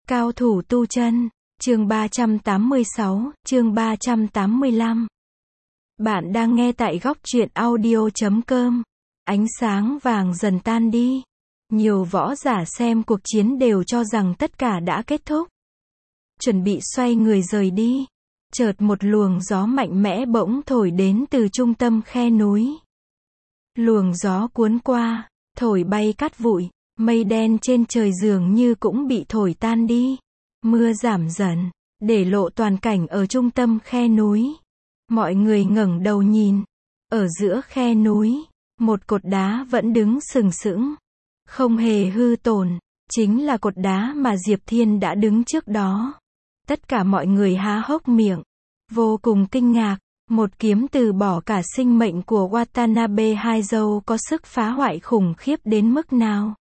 Cao thủ tu chân, chương 386, chương 385. Bạn đang nghe tại góc truyện audio.com. Ánh sáng vàng dần tan đi. Nhiều võ giả xem cuộc chiến đều cho rằng tất cả đã kết thúc. Chuẩn bị xoay người rời đi. Chợt một luồng gió mạnh mẽ bỗng thổi đến từ trung tâm khe núi. Luồng gió cuốn qua, thổi bay cát bụi. Mây đen trên trời dường như cũng bị thổi tan đi. Mưa giảm dần, để lộ toàn cảnh ở trung tâm khe núi. Mọi người ngẩng đầu nhìn. Ở giữa khe núi, một cột đá vẫn đứng sừng sững. Không hề hư tổn, chính là cột đá mà Diệp Thiên đã đứng trước đó. Tất cả mọi người há hốc miệng, vô cùng kinh ngạc. Một kiếm từ bỏ cả sinh mệnh của Watanabe Haizou có sức phá hoại khủng khiếp đến mức nào.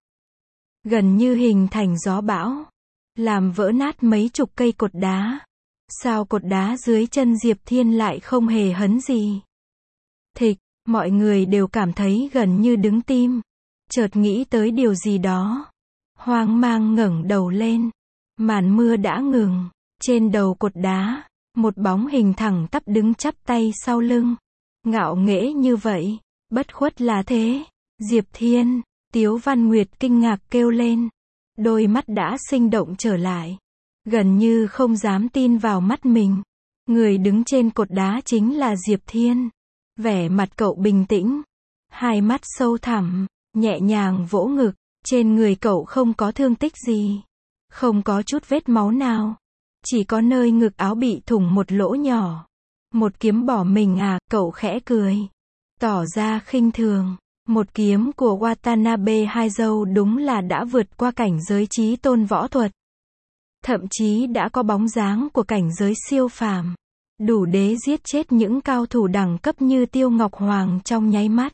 Gần như hình thành gió bão, làm vỡ nát mấy chục cây cột đá. Sao cột đá dưới chân Diệp Thiên lại không hề hấn gì? Thịch, mọi người đều cảm thấy gần như đứng tim. Chợt nghĩ tới điều gì đó. Hoang mang ngẩng đầu lên. Màn mưa đã ngừng. Trên đầu cột đá, một bóng hình thẳng tắp đứng chắp tay sau lưng. Ngạo nghễ như vậy, bất khuất là thế. Diệp Thiên, Tiếu Văn Nguyệt kinh ngạc kêu lên. Đôi mắt đã sinh động trở lại. Gần như không dám tin vào mắt mình. Người đứng trên cột đá chính là Diệp Thiên. Vẻ mặt cậu bình tĩnh. Hai mắt sâu thẳm, nhẹ nhàng vỗ ngực. Trên người cậu không có thương tích gì. Không có chút vết máu nào. Chỉ có nơi ngực áo bị thủng một lỗ nhỏ. Một kiếm bỏ mình à, cậu khẽ cười. Tỏ ra khinh thường. Một kiếm của Watanabe Haizou đúng là đã vượt qua cảnh giới chí tôn võ thuật. Thậm chí đã có bóng dáng của cảnh giới siêu phàm. Đủ để giết chết những cao thủ đẳng cấp như Tiêu Ngọc Hoàng trong nháy mắt.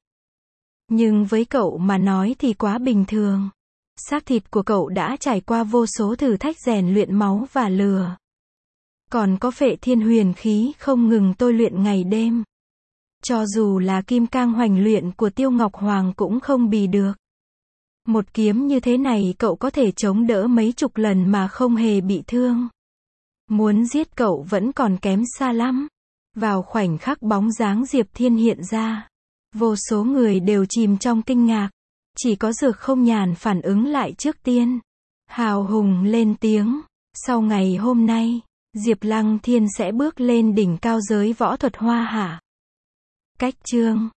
Nhưng với cậu mà nói thì quá bình thường. Xác thịt của cậu đã trải qua vô số thử thách rèn luyện máu và lửa. Còn có Phệ Thiên Huyền khí không ngừng tôi luyện ngày đêm. Cho dù là kim cang hoành luyện của Tiêu Ngọc Hoàng cũng không bì được. Một kiếm như thế này cậu có thể chống đỡ mấy chục lần mà không hề bị thương. Muốn giết cậu vẫn còn kém xa lắm. Vào khoảnh khắc bóng dáng Diệp Thiên hiện ra, vô số người đều chìm trong kinh ngạc. Chỉ có Dược Không Nhàn phản ứng lại trước tiên. Hào hùng lên tiếng. Sau ngày hôm nay, Diệp Lăng Thiên sẽ bước lên đỉnh cao giới võ thuật Hoa Hạ. Cách chương